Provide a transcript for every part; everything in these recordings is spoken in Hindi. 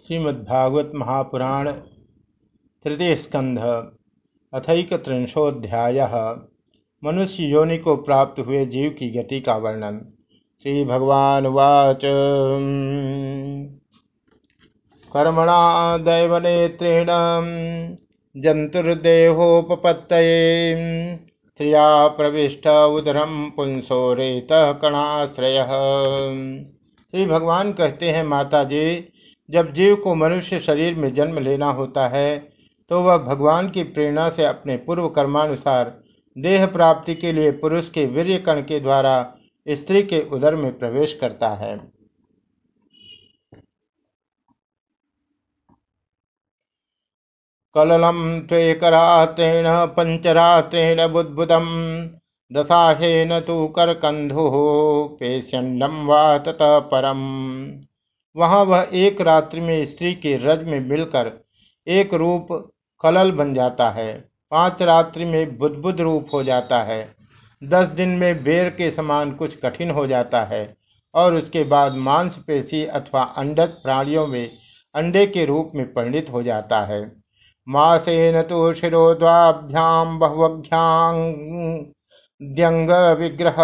श्रीमद्भागवत महापुराण तृतीय स्कंध अथैकत्रिंशोऽध्यायः। मनुष्य योनि को प्राप्त हुए जीव की गति का वर्णन। श्री भगवानुवाच कर्मणा दैवनेत्रेण जंतुर्देहोपपत्तये स्त्रिया प्रविष्ट उदरम पुंसो रेतः कणाश्रयः। श्री भगवान कहते हैं, माता जी, जब जीव को मनुष्य शरीर में जन्म लेना होता है तो वह भगवान की प्रेरणा से अपने पूर्व कर्मानुसार देह प्राप्ति के लिए पुरुष के वीर्य कण के द्वारा स्त्री के उदर में प्रवेश करता है। कललम त्वेकरात्रेण पंचरात्रेण बुद्बुदम दशाहेन तु करकंधु पेशंडम वा ततः परम। वहां वह एक रात्रि में स्त्री के रज में मिलकर एक रूप कलल बन जाता है, 5 रात्रि में बुद्बुद रूप हो जाता है, 10 दिन में बेर के समान कुछ कठिन हो जाता है और उसके बाद मांसपेशी अथवा अंडज प्राणियों में अंडे के रूप में परिणित हो जाता है। मासेन तो शिरोद्वाभ्याम बहुवघ्यांग विग्रह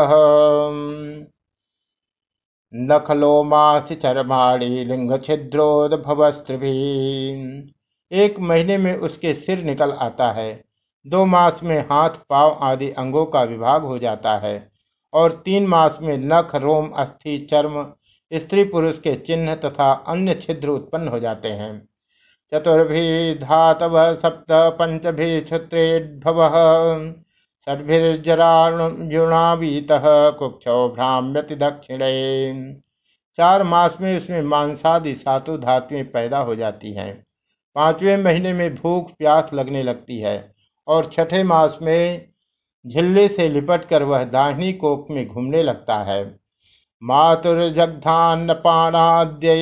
नखलोमासि चरमाणि लिंग छिद्रोद्भवस्त्रिभी। 1 महीने में उसके सिर निकल आता है, 2 मास में हाथ पांव आदि अंगों का विभाग हो जाता है और 3 मास में नख रोम अस्थि चर्म स्त्री पुरुष के चिन्ह तथा अन्य छिद्र उत्पन्न हो जाते हैं। चतुर्भी धातव सप्त पंचभी क्षुत्रेद्भव षड्भिर्जरायुणावीतः कुक्षौ भ्राम्यति दक्षिणे। 4 मास में उसमें मांसादि 7 धातुएं पैदा हो जाती हैं, 5वें महीने में भूख प्यास लगने लगती है और 6ठे मास में झिल्ली से लिपटकर वह दाहिनी कोख में घूमने लगता है। मातुर्जग्धान्नपानाद्यै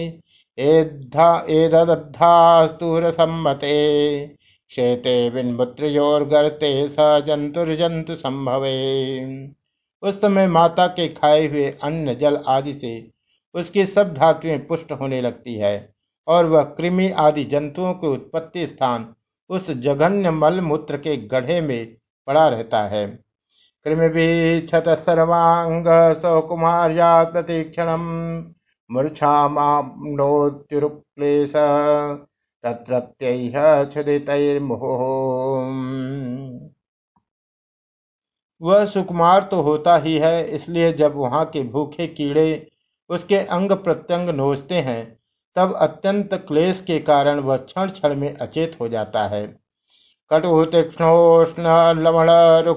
एदद्धास्तुरसम्मते क्षेते विन्मुत्रयोर्गर्ते स जंतुर्जंतु संभवे। उस समय माता के खाए हुए अन्न जल आदि से उसकी सब धातुएं पुष्ट होने लगती है और वह कृमि आदि जंतुओं के उत्पत्ति स्थान उस जघन्य मल मूत्र के गड्ढे में पड़ा रहता है। कृमिभिः क्षत सर्वांग सौकुमार्या प्रतिक्षणम मूर्छामाप्नोत्युरुक्लेश तत्रत्यैह क्षुधितैर्मुहुः। वह सुकुमार तो होता ही है, इसलिए जब वहां के भूखे कीड़े उसके अंग प्रत्यंग नोचते हैं तब अत्यंत क्लेश के कारण वह क्षण क्षण में अचेत हो जाता है। कटु तीक्ष्णोष्ण लवण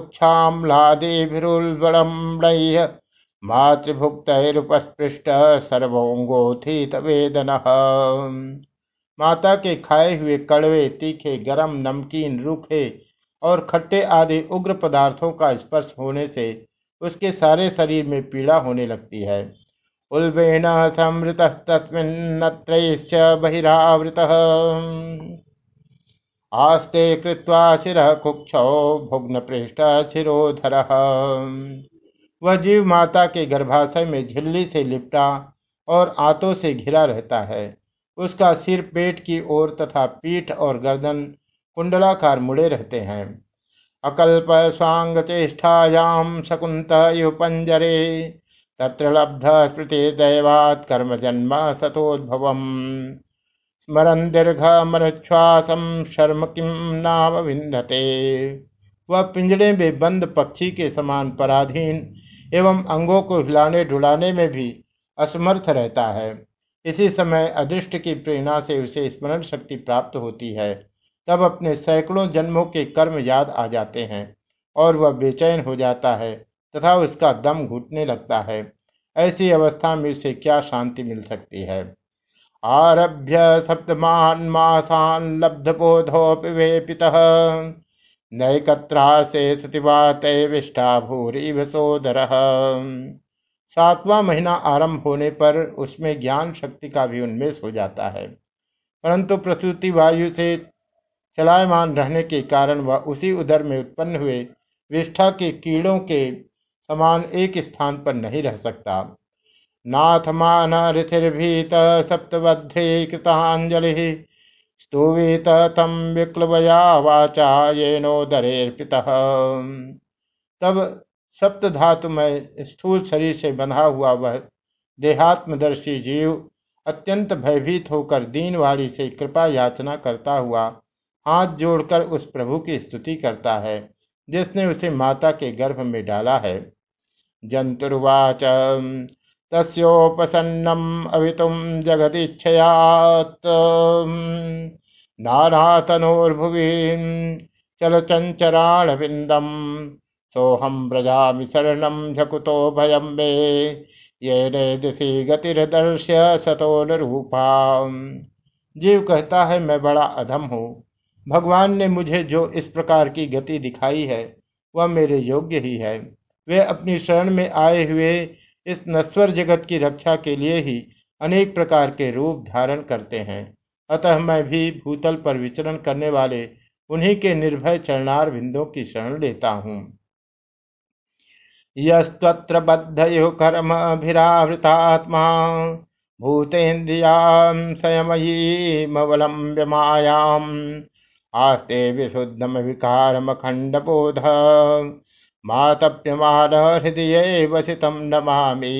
रुक्षाम्लादिभिरुल्बणम्बैः मातृभुक्तैरुपस्पृष्ट सर्वोंगोत्थित वेदनः। माता के खाए हुए कड़वे तीखे गरम नमकीन रूखे और खट्टे आदि उग्र पदार्थों का स्पर्श होने से उसके सारे शरीर में पीड़ा होने लगती है। उल्बेन संवृतस्तस्मिन्नत्रैश्च बहिरावृतः आस्ते कृत्वा शिरः कुक्षौ भुग्न पृष्ठ शिरोधरः। वह जीव माता के गर्भाशय में झिल्ली से लिपटा और आंतों से घिरा रहता है। उसका सिर पेट की ओर तथा पीठ और गर्दन कुंडलाकार मुड़े रहते हैं। अकल्प स्वांग चेष्टायाम शकुंत इव पंजरे तत्र लब्ध स्मृति दैवात् कर्म जन्म सतोद्भवम् स्मरन् दीर्घमनुच्छ्वासं शर्म किं नाम विंधते। वह पिंजड़े में बंद पक्षी के समान पराधीन एवं अंगों को हिलाने डुलाने में भी असमर्थ रहता है। इसी समय अदृष्ट की प्रेरणा से उसे स्मरण शक्ति प्राप्त होती है, तब अपने सैकड़ों जन्मों के कर्म याद आ जाते हैं और वह बेचैन हो जाता है तथा उसका दम घुटने लगता है। ऐसी अवस्था में उसे क्या शांति मिल सकती है। आरभ्य सप्तमान् मासान् लब्धबोधोऽपि वेपितः नैकत्रासे श्रुतिवातैविष्टा भूरिव सोदरः। 7वां महीना आरंभ होने पर उसमें ज्ञान शक्ति का भी उन्मेष हो जाता है, परंतु प्रसूति वायु से चलायमान रहने के कारण वह उसी उदर में उत्पन्न हुए विष्ठा के कीड़ों के समान एक स्थान पर नहीं रह सकता। नाथमान ऋथिर्भीत सप्तभद्रे कृतांजलि स्तुवीत तम विक्लवया वाचा येनोदरेर्पितः। तब सप्त धातुमय स्थूल शरीर से बंधा हुआ वह देहात्मदर्शी जीव अत्यंत भयभीत होकर दीनवाणी से कृपा याचना करता हुआ हाथ जोड़कर उस प्रभु की स्तुति करता है जिसने उसे माता के गर्भ में डाला है। जंतुर्वाच तस्योपसन्नम अवितुम जगदीच्छयात् नानातनोर्भुवि चलचंचराण विंदम सोहम व्रजामि शरणम झकुतो भयम मे ये दिशि गतिर्दर्श्य सतोल रूपा। जीव कहता है मैं बड़ा अधम हूँ। भगवान ने मुझे जो इस प्रकार की गति दिखाई है वह मेरे योग्य ही है। वे अपनी शरण में आए हुए इस नश्वर जगत की रक्षा के लिए ही अनेक प्रकार के रूप धारण करते हैं। अतः मैं भी भूतल पर विचरण करने वाले उन्हीं के निर्भय चरणार बिंदों की शरण लेता हूँ। यस्तत्र बद्धयो कर्मभिरावृतात्मा भूतेन्द्रियां संयमयीमवलम्ब्य मायाम् आस्ते विशुद्धम विकारमखंड बोध मातप्यमान हृदय वसितम नमामि।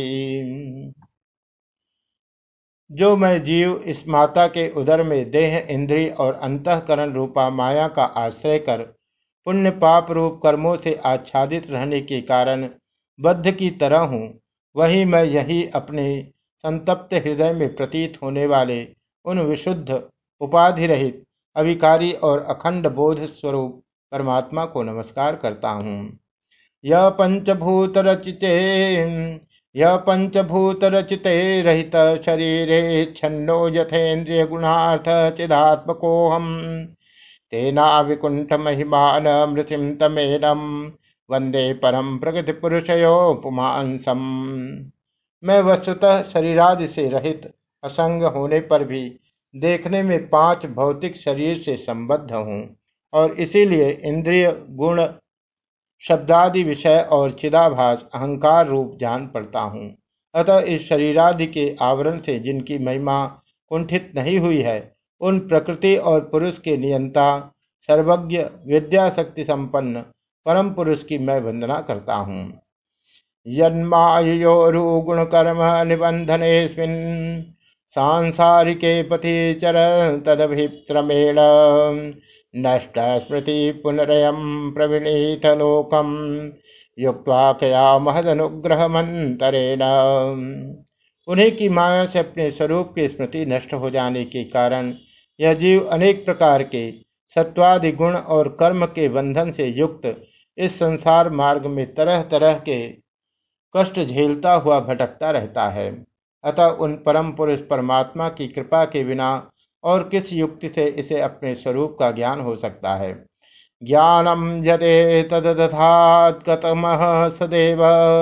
जो मैं जीव इस माता के उदर में देह इंद्रिय और अंतःकरण रूपा माया का आश्रय कर पुण्य पाप रूप कर्मों से आच्छादित रहने के कारण बद्ध की तरह हूँ, वही मैं यही अपने संतप्त हृदय में प्रतीत होने वाले उन विशुद्ध उपाधि रहित अविकारी और अखंड बोध स्वरूप परमात्मा को नमस्कार करता हूँ। यह पंचभूत रचिते यह पंचभूत रचिते रहित शरीरे छन्नो यथेन्द्रिय गुणार्थ चिदात्मकोऽहम् तेना विकुंठ महिमान मृतिम तमेनम वंदे परम प्रकृति पुरुषयोपमांसम। मैं वस्तुतः शरीरादि से रहित असंग होने पर भी देखने में पांच भौतिक शरीर से संबद्ध हूँ और इसीलिए इंद्रिय गुण शब्दादि विषय और चिदाभास अहंकार रूप जान पड़ता हूँ। अतः इस शरीरादि के आवरण से जिनकी महिमा कुंठित नहीं हुई है उन प्रकृति और पुरुष के नियंता सर्वज्ञ विद्या शक्ति संपन्न परम पुरुष की मैं वंदना करता हूँ। यन्मायोरुगुण कर्म निबंधनेस्मिन् सांसारिके पथि चर तदभित्रमेण नष्ट स्मृति पुनरयम प्रविनीत लोकम युक्त्वा कया महदनुग्रह मंतरेण। उन्हीं की माया से अपने स्वरूप की स्मृति नष्ट हो जाने के कारण यह जीव अनेक प्रकार के सत्वादि गुण और कर्म के बंधन से युक्त इस संसार मार्ग में तरह तरह के कष्ट झेलता हुआ भटकता रहता है। अतः उन परम पुरुष परमात्मा की कृपा के बिना और किस युक्ति से इसे अपने स्वरूप का ज्ञान हो सकता है। ज्ञानम यदे तदधात्कतमः सदैव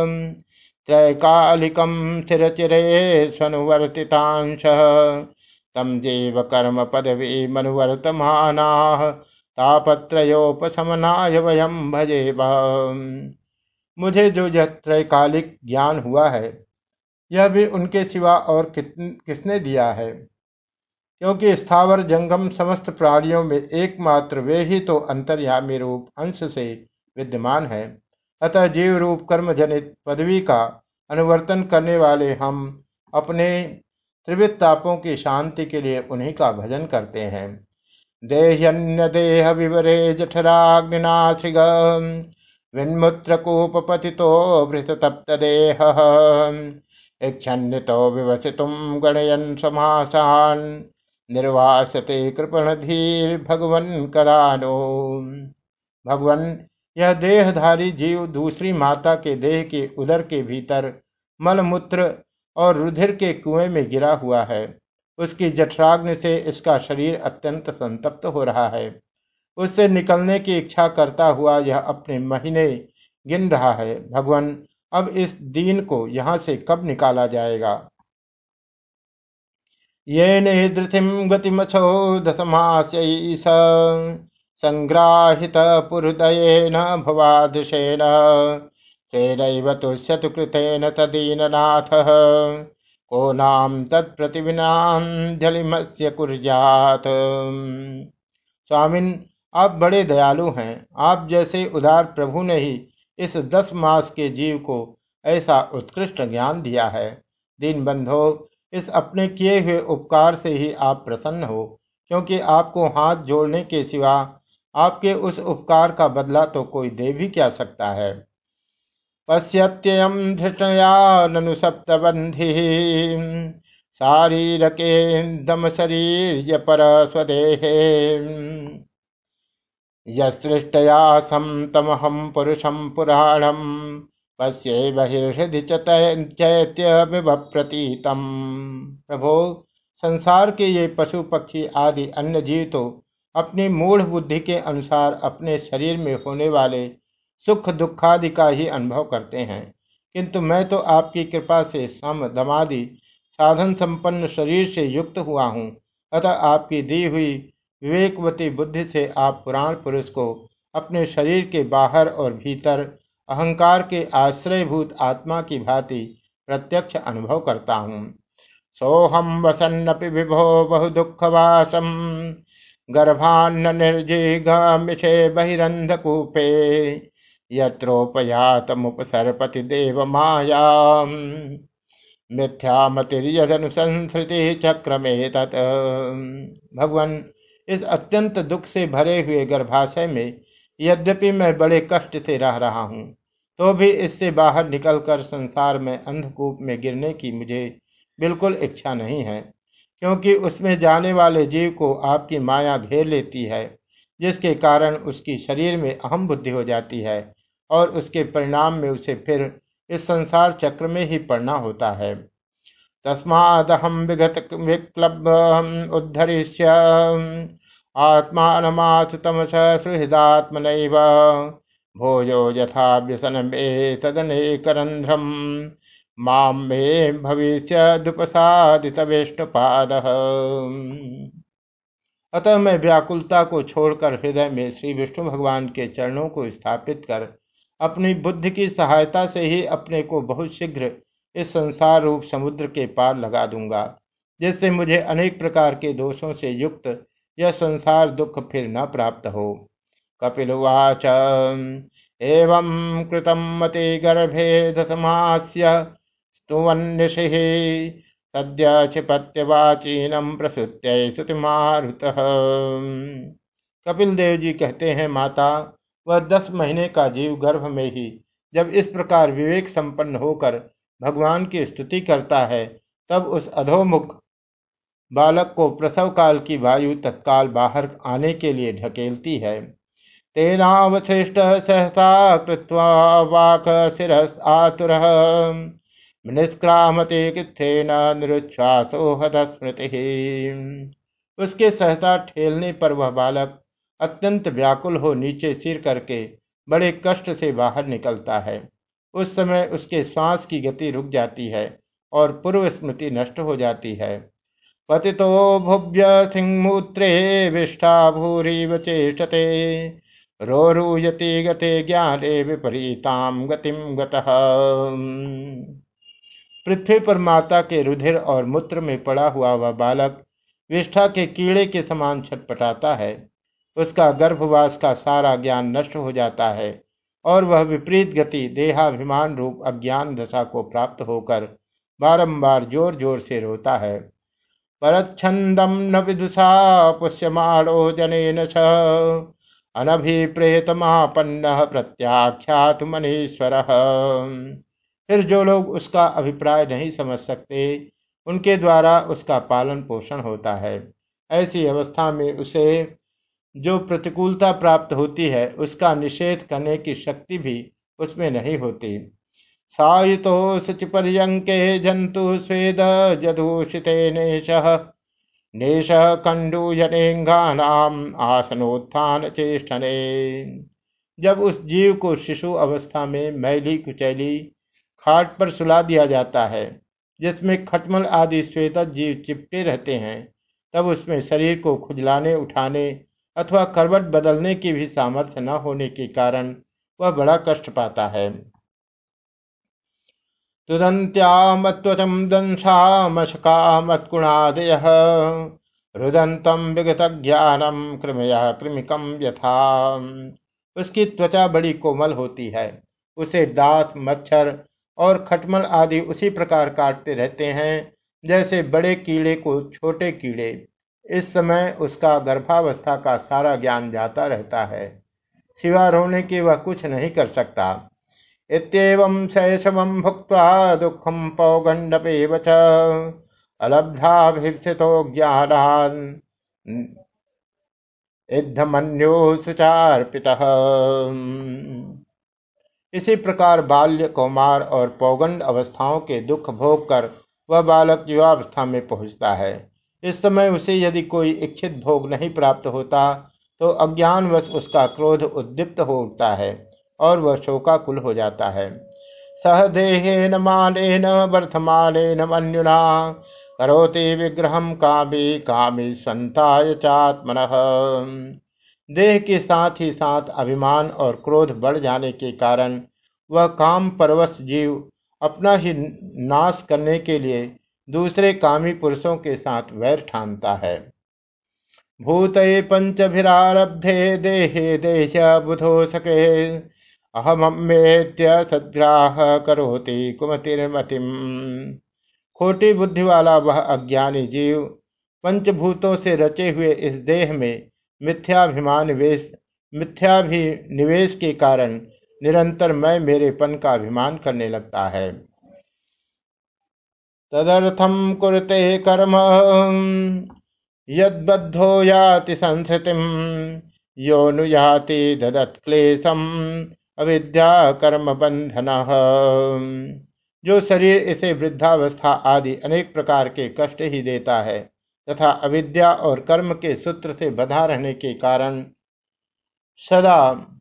त्रैकालिकम स्थिरचिरे स्वनुवर्तितांश तम जीव कर्म पदवी मनुवर्तमानाः तापत्रयोपशमनाय वयम भजेम। मुझे जो यह त्रैकालिक ज्ञान हुआ है यह भी उनके सिवा और किसने दिया है, क्योंकि स्थावर जंगम समस्त प्राणियों में एकमात्र वे ही तो अंतर्यामी रूप अंश से विद्यमान है। अतः जीव रूप कर्म जनित पदवी का अनुवर्तन करने वाले हम अपने त्रिविध तापों की शांति के लिए उन्हीं का भजन करते हैं। देह्यन्य देह विवरे जठराग्निनाश्रिग विन्मुत्रकूपपतितो भृततप्त देह इच्छन्नितो विवसितुं गणयन् समासान् निर्वासते कृपण धीर भगवन कदानो। भगवन, यह देहधारी जीव दूसरी माता के देह के उदर के भीतर मलमूत्र और रुधिर के कुएं में गिरा हुआ है। उसकी जठराग्नि से इसका शरीर अत्यंत संतप्त हो रहा है। उससे निकलने की इच्छा करता हुआ यह अपने महीने गिन रहा है। भगवान, अब इस दीन को यहाँ से कब निकाला जाएगा। ये निधृतिम गतिमछो दशमास्यैष संग्राहित पुहृदयेन भवादृशेन तेनैव तुष्यतु कृतेन तदीननाथः को नाम तत्प्रतिविनाञ्जलिमस्य कुर्यात्। स्वामिन, आप बड़े दयालु हैं। आप जैसे उदार प्रभु ने ही इस 10 मास के जीव को ऐसा उत्कृष्ट ज्ञान दिया है। दीन बंधो, इस अपने किए हुए उपकार से ही आप प्रसन्न हो, क्योंकि आपको हाथ जोड़ने के सिवा आपके उस उपकार का बदला तो कोई दे भी क्या सकता है। पश्यत्ययं धृतया ननु सप्तबन्धिः शारीरकेन्दमशरीर्यपर स्वदेहे यसृष्टया सं तमहं पुरुषं पुराणं पश्ये बहिर्हृदि च चैत्यमिव प्रतीतम्। प्रभो, संसार के ये पशु पक्षी आदि अन्य जीव तो अपनी मूढ़ बुद्धि के अनुसार अपने शरीर में होने वाले सुख दुखादि का ही अनुभव करते हैं, किंतु मैं तो आपकी कृपा से सम दमादि साधन संपन्न शरीर से युक्त हुआ हूँ। अतः आपकी दी हुई विवेकवती बुद्धि से आप पुराण पुरुष को अपने शरीर के बाहर और भीतर अहंकार के आश्रयभूत आत्मा की भांति प्रत्यक्ष अनुभव करता हूँ। सोहम वसन्नपि विभो बहु दुःखवासम गर्भान्न निर्जिघामिषे बहिरंधकूपे यत्रोपयातमुपसर्पति देव माया मिथ्यामतिर्यदनुसंसृति चक्र में तत्। भगवान, इस अत्यंत दुख से भरे हुए गर्भाशय में यद्यपि मैं बड़े कष्ट से रह रहा हूँ, तो भी इससे बाहर निकलकर संसार में अंधकूप में गिरने की मुझे बिल्कुल इच्छा नहीं है, क्योंकि उसमें जाने वाले जीव को आपकी माया घेर लेती है, जिसके कारण उसकी शरीर में अहम बुद्धि हो जाती है और उसके परिणाम में उसे फिर इस संसार चक्र में ही पड़ना होता है। तस्मादहम विगत विक्लव उद्धरिष्य आत्मानमाथ तमस सुहृदात्मनैव भोजो यथा व्यसनम तदनेकरंध्रम माम मे भविष्य दुपसादित विष्णुपाद। अतः मैं व्याकुलता को छोड़कर हृदय में श्री विष्णु भगवान के चरणों को स्थापित कर अपनी बुद्धि की सहायता से ही अपने को बहुत शीघ्र इस संसार रूप समुद्र के पार लगा दूंगा, जिससे मुझे अनेक प्रकार के दोषों से युक्त यह संसार दुख फिर न प्राप्त हो। कपिलुवाच एवं कृतं मते गर्भे दशमास्य स्तुवन्निषिः सद्य क्षिपत्यवाचीनम प्रसुत्य श्रुतिमारुतः। कपिल देव जी कहते हैं, माता, वह 10 महीने का जीव गर्भ में ही जब इस प्रकार विवेक संपन्न होकर भगवान की स्तुति करता है, तब उस अधोमुख बालक को प्रसव काल की वायु तत्काल बाहर आने के लिए ढकेलती है। तेनावशिष्ट सहसा कृत्वा वाक शिरस् आतुरः निष्क्रामते कृच्छ्रेण निरुच्छ्वासो हतस्मृतिः। उसके सहसा ठेलने पर वह बालक अत्यंत व्याकुल हो नीचे सिर करके बड़े कष्ट से बाहर निकलता है। उस समय उसके श्वास की गति रुक जाती है और पूर्व स्मृति नष्ट हो जाती है। पतितो भुव्य सिंहमूत्रे विष्ठा भूरिव चेष्टते रोरूयति गते ज्ञाने विपरीताम गतिम गतः। पृथ्वी पर माता के रुधिर और मूत्र में पड़ा हुआ वह बालक विष्ठा के कीड़े के समान छटपटाता है। उसका गर्भवास का सारा ज्ञान नष्ट हो जाता है और वह विपरीत गति देहाभिमान रूप अज्ञान दशा को प्राप्त होकर बारंबार जोर जोर से रोता है। परच्छन्दं न विदुषा पुष्यमाणो जनेन च अनभिप्रेतमापन्नः प्रत्याख्यातु मनीश्वरः। फिर जो लोग उसका अभिप्राय नहीं समझ सकते, उनके द्वारा उसका पालन पोषण होता है। ऐसी अवस्था में उसे जो प्रतिकूलता प्राप्त होती है, उसका निषेध करने की शक्ति भी उसमें नहीं होती। सायुतो शुचिपर्यङ्के जन्तु स्वेद जदूषिते नेशः नेशः कण्डूयनेङ्गानाम् आसनोत्थान चेष्टने। जब उस जीव को शिशु अवस्था में मैली कुचैली खाट पर सुला दिया जाता है, जिसमें खटमल आदि श्वेतज जीव चिपटे रहते हैं, तब उसमें शरीर को खुजलाने उठाने अथवा करवट बदलने की भी सामर्थ्य न होने के कारण वह बड़ा कष्ट पाता है। तुदन्त्यामत्वचं दंशामशकामत्कुणादयः रुदन्तं विगतज्ञानं कृमया कृमिकं यथा। उसकी त्वचा बड़ी कोमल होती है, उसे दास मच्छर और खटमल आदि उसी प्रकार काटते रहते हैं जैसे बड़े कीड़े को छोटे कीड़े। इस समय उसका गर्भावस्था का सारा ज्ञान जाता रहता है, सिवा रोने के वह कुछ नहीं कर सकता। इत्येवं शैशवं भुक्त्वा दुःखं पौगण्डपेव च अलब्धाभिप्सितो ज्ञानान् इद्धमन्यो सुचार्पितः। इसी प्रकार बाल्य, कौमार और पौगंड अवस्थाओं के दुख भोग कर वह बालक युवावस्था में पहुंचता है। इस समय उसे यदि कोई इच्छित भोग नहीं प्राप्त होता तो अज्ञानवश उसका क्रोध उद्दीप्त हो उठता है और वह शोकाकुल हो जाता है। सह देहेन मानेन वर्धमानेन मन्युना करोति विग्रहम कामी कामी स्वंताय चात्मनः। देह के साथ ही साथ अभिमान और क्रोध बढ़ जाने के कारण वह काम परवश जीव अपना ही नाश करने के लिए दूसरे कामी पुरुषों के साथ वैर ठानता है। भूतये पंचभिरारब्धे देहे देश बुधो सके अहममेत्य सद्ग्राह करोति कुमतिर्मतिम। खोटी बुद्धि वाला वह अज्ञानी जीव पंचभूतों से रचे हुए इस देह में मिथ्याभिनिवेश के कारण निरंतर मैं मेरेपन का अभिमान करने लगता है। तदर्थम कुरुते कर्म यद्बद्धो याति संस्कृतिम योनुयाति ददत्क्लेशम अविद्या कर्म बंधन। जो शरीर इसे वृद्धावस्था आदि अनेक प्रकार के कष्ट ही देता है तथा अविद्या और कर्म के सूत्र से बंधा रहने के कारण सदा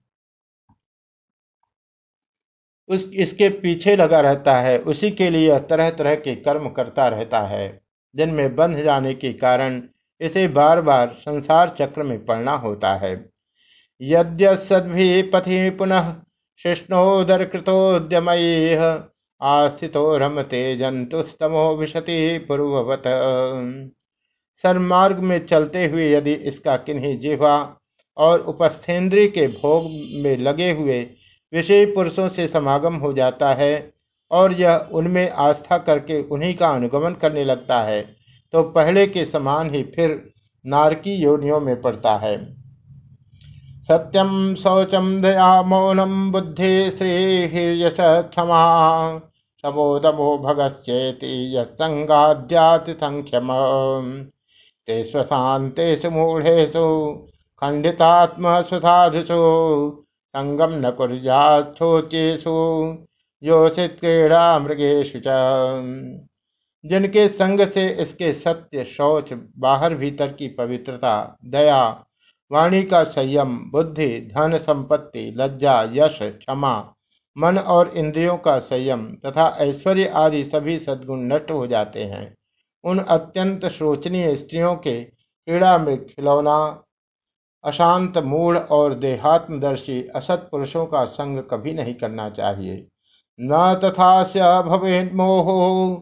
इसके पीछे लगा रहता है, उसी के लिए यह तरह तरह के कर्म करता रहता है जिनमें बंध जाने के कारण इसे बार बार संसार चक्र में पड़ना होता है। यद्यसद्भि पथि पुनः शिष्णोदरकृतोद्यमैः आस्थितो रमते जंतुस्तमो विशति पूर्ववत। सन्मार्ग में चलते हुए यदि इसका किन्हीं जिह्वा और उपस्थेंद्रिय के भोग में लगे हुए विषयी पुरुषों से समागम हो जाता है और यह उनमें आस्था करके उन्हीं का अनुगमन करने लगता है तो पहले के समान ही फिर नारकी योनियों में पड़ता है। सत्यम शौचम दया मौनम बुद्धि श्रीर्यश क्षमा समोदमो भगस्येति यत्संगाद्याति संख्यम ते स्वशान्तेषु मूढ़ेषु खंडितात्म सुधाधुषु संगम न कुर्याच्छोचेषु योषित क्रीड़ा मृगेषु च। जिनके संग से इसके सत्य, शौच, बाहर भीतर की पवित्रता, दया, वाणी का संयम, बुद्धि, धन संपत्ति, लज्जा, यश, क्षमा, मन और इंद्रियों का संयम तथा ऐश्वर्य आदि सभी सद्गुण नष्ट हो जाते हैं, उन अत्यंत शोचनीय स्त्रियों के क्रीड़ा में खिलौना अशांत, मूढ़ और देहात्मदर्शी असत पुरुषों का संग कभी नहीं करना चाहिए। न तथास्य भवेन् मोहो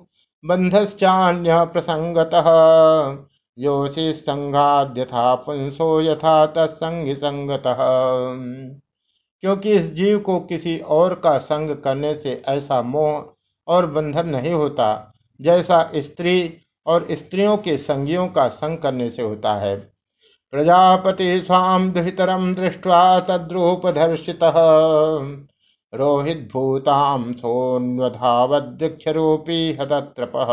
बंधश्चान्य प्रसंगतः योषि संघाद्यथा पुंसो यथा तत्संग संगतः। क्योंकि इस जीव को किसी और का संग करने से ऐसा मोह और बंधन नहीं होता जैसा स्त्री और स्त्रियों के संगियों का संग करने से होता है। प्रजापति स्वाम दुहितरम दृष्ट्वा तद्रूपधर्षितः रोहित भूताम सोन्वधावदृक्षरूपी हतत्रपः।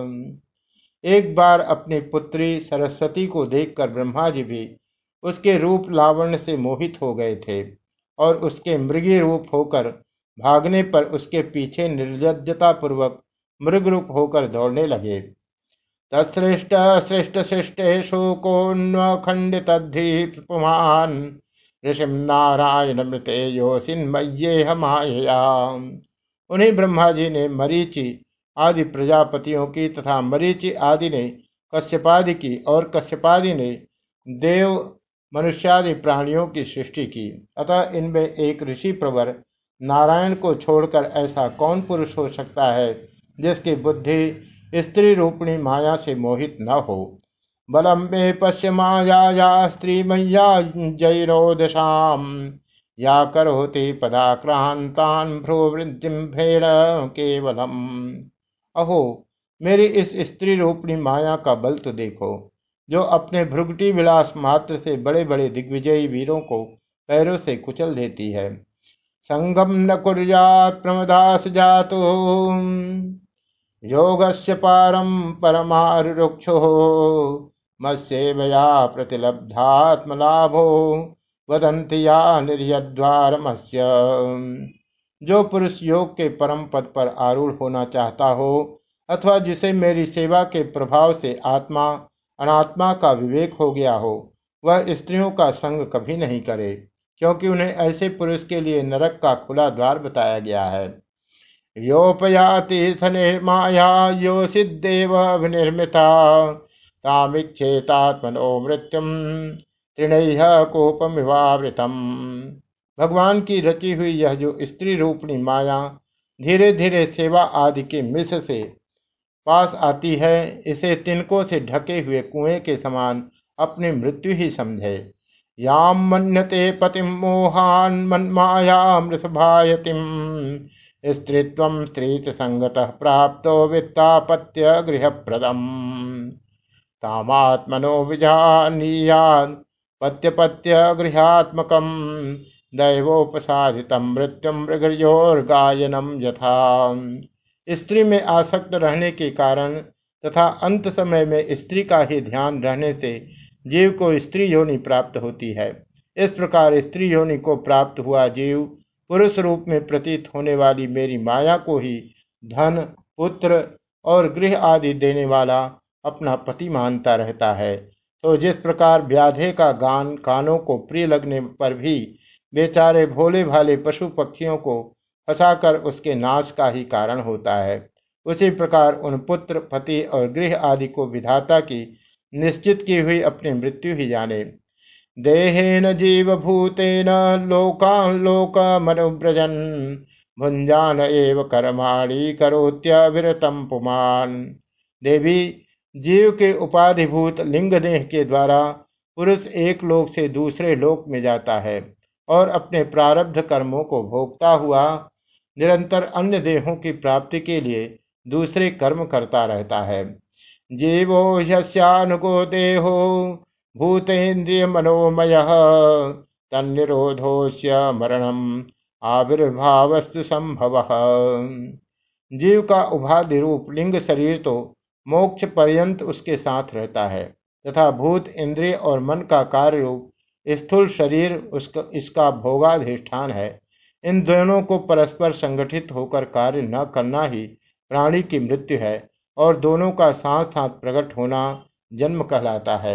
एक बार अपनी पुत्री सरस्वती को देखकर ब्रह्मा जी भी उसके रूप लावण्य से मोहित हो गए थे और उसके मृगीय रूप होकर भागने पर उसके पीछे निर्लज्जता पूर्वक मृग रूप होकर दौड़ने लगे। तत्सृष्ट सृष्ट सृष्टेषु कोन्वखंडितद्धि पुमान् ऋषिं नारायण मृते योसिन्मय्येह मायया। उन्हीं ब्रह्मा जी ने मरीचि आदि प्रजापतियों की तथा मरीचि आदि ने कश्यपादि की और कश्यपादि ने देव मनुष्यादि प्राणियों की सृष्टि की। अतः इनमें एक ऋषि प्रवर नारायण को छोड़कर ऐसा कौन पुरुष हो सकता है जिसकी बुद्धि स्त्री रूपिणी माया से मोहित न हो। बलम मे पश्य माया स्त्री मैया जैरोदशाम या करोति पदाक्रांतान भ्रूवृद्धिम भ्रेण केवलम। अहो, मेरी इस स्त्री रूपिणी माया का बल तो देखो, जो अपने भ्रुगटी विलास मात्र से बड़े बड़े दिग्विजयी वीरों को पैरों से कुचल देती है। संगम न कुर्यात् प्रमदास जातु योगस्य पारं परमारुक्षो मत्सेवया प्रतिलब्धात्मलाभो वदन्ति या निर्यद्वारमस्य। जो पुरुष योग के परम पद पर आरूढ़ होना चाहता हो, अथवा जिसे मेरी सेवा के प्रभाव से आत्मा अनात्मा का विवेक हो गया हो, वह स्त्रियों का संग कभी नहीं करे, क्योंकि उन्हें ऐसे पुरुष के लिए नरक का खुला द्वार बताया गया है। योपयातीथ निर्माया यो सिद्धेव विनिर्मिता तामिच्छेतात्मनो मृत्युम तृणैः कोपमिवावृतम। भगवान की रची हुई यह जो स्त्री रूपणी माया धीरे धीरे सेवा आदि के मिश्र से पास आती है, इसे तिनकों से ढके हुए कुएं के समान अपनी मृत्यु ही समझे। याम मन्यते पतिम मोहान मन्मायामृषभायतिम स्त्रीत्वं स्त्रीत संगतः प्राप्तो वित्तापत्य गृहप्रदम् तामात्मनो विजानीयात् पत्य पत्य गृहात्मकं दैवोपसादितं मृत्युं मृगयोर्गायनम यथा। स्त्री में आसक्त रहने के कारण तथा अंत समय में स्त्री का ही ध्यान रहने से जीव को स्त्री योनि प्राप्त होती है। इस प्रकार स्त्री योनि को प्राप्त हुआ जीव पुरुष रूप में प्रतीत होने वाली मेरी माया को ही धन, पुत्र और गृह आदि देने वाला अपना पति मानता रहता है। तो जिस प्रकार व्याधे का गान कानों को प्रिय लगने पर भी बेचारे भोले भाले पशु पक्षियों को फंसाकर उसके नाश का ही कारण होता है, उसी प्रकार उन पुत्र, पति और गृह आदि को विधाता की निश्चित की हुई अपनी मृत्यु ही जाने। देहेन जीव भूतेन लोकान लोकमनुव्रजन् भुंजान एव कर्माणि करोत्यविरतम पुमान। देवी, जीव के उपाधिभूत लिंग देह के द्वारा पुरुष एक लोक से दूसरे लोक में जाता है और अपने प्रारब्ध कर्मों को भोगता हुआ निरंतर अन्य देहों की प्राप्ति के लिए दूसरे कर्म करता रहता है। जीवो ह्यस्यानुगो देहो भूतेन्द्रिय मनोमय तन्निरोधोस्य मरणम आविर्भावस्तु संभव। जीव का उपाधि रूप लिंग शरीर तो मोक्ष पर्यंत उसके साथ रहता है, तथा भूत, इंद्रिय और मन का कार्य रूप स्थूल शरीर इसका भोगाधिष्ठान है। इन दोनों को परस्पर संगठित होकर कार्य न करना ही प्राणी की मृत्यु है, और दोनों का साथ साथ प्रकट होना जन्म कहलाता है।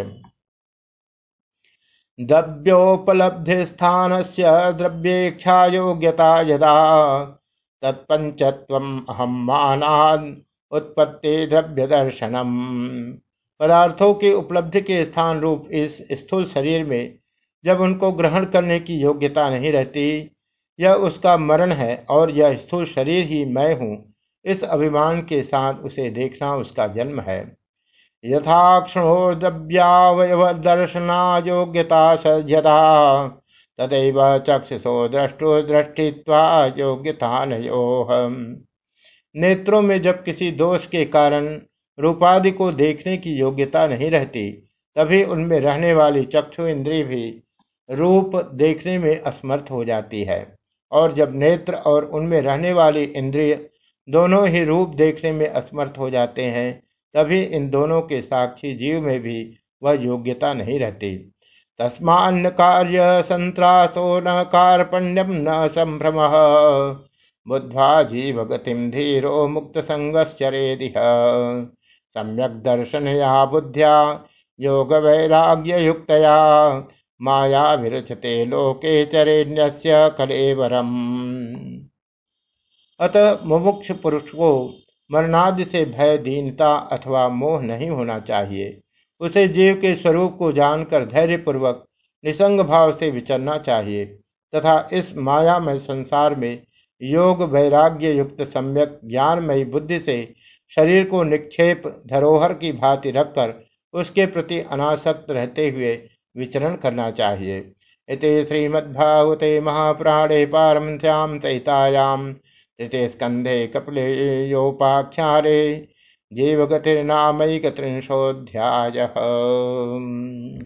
द्रव्योपलब्धि स्थानस्य द्रव्येच्छा योग्यता यदा तत्पंचत्वम अहम मानाद उत्पत्ति द्रव्य दर्शनम। पदार्थों की उपलब्धि के स्थान रूप इस स्थूल शरीर में जब उनको ग्रहण करने की योग्यता नहीं रहती, यह उसका मरण है और यह स्थूल शरीर ही मैं हूँ, इस अभिमान के साथ उसे देखना उसका जन्म है। यथाक्षणोर्द्रव्यावयवदर्शना योग्यता यदा तदैव चक्षुषो द्रष्टो दृष्टित्वा योग्यतानयोः। नेत्रों में जब किसी दोष के कारण रूपादि को देखने की योग्यता नहीं रहती, तभी उनमें रहने वाली चक्षु इंद्रिय भी रूप देखने में असमर्थ हो जाती है, और जब नेत्र और उनमें रहने वाली इंद्रिय दोनों ही रूप देखने में असमर्थ हो जाते हैं, तभी इन दोनों के साक्षी जीव में भी वह योग्यता नहीं रहती। तस्मान्न कार्य संत्रासो न कार्पण्यम न संभ्रम बुद्ध्वा जीव गतिम धीरो मुक्त संगश्चरेदिह। सम्यक दर्शनया बुद्ध्या योग वैराग्य युक्तया माया विरचते लोके चरेण्यस्य कलेवरम। अतः मुमुक्ष पुरुष को मरणादि से भय, दीनता अथवा मोह नहीं होना चाहिए। उसे जीव के स्वरूप को जानकर धैर्यपूर्वक निसंग भाव से विचरना चाहिए तथा इस माया में संसार में योग वैराग्य युक्त सम्यक ज्ञानमयी बुद्धि से शरीर को निक्षेप धरोहर की भांति रखकर उसके प्रति अनासक्त रहते हुए विचरण करना चाहिए। इति श्रीमद्भागवते महापुराणे पारमश्याम सहितायाम तृतीय स्कंधे कपिले योपाख्याने जीवगतिर्नामैकत्रिंशोऽध्यायः।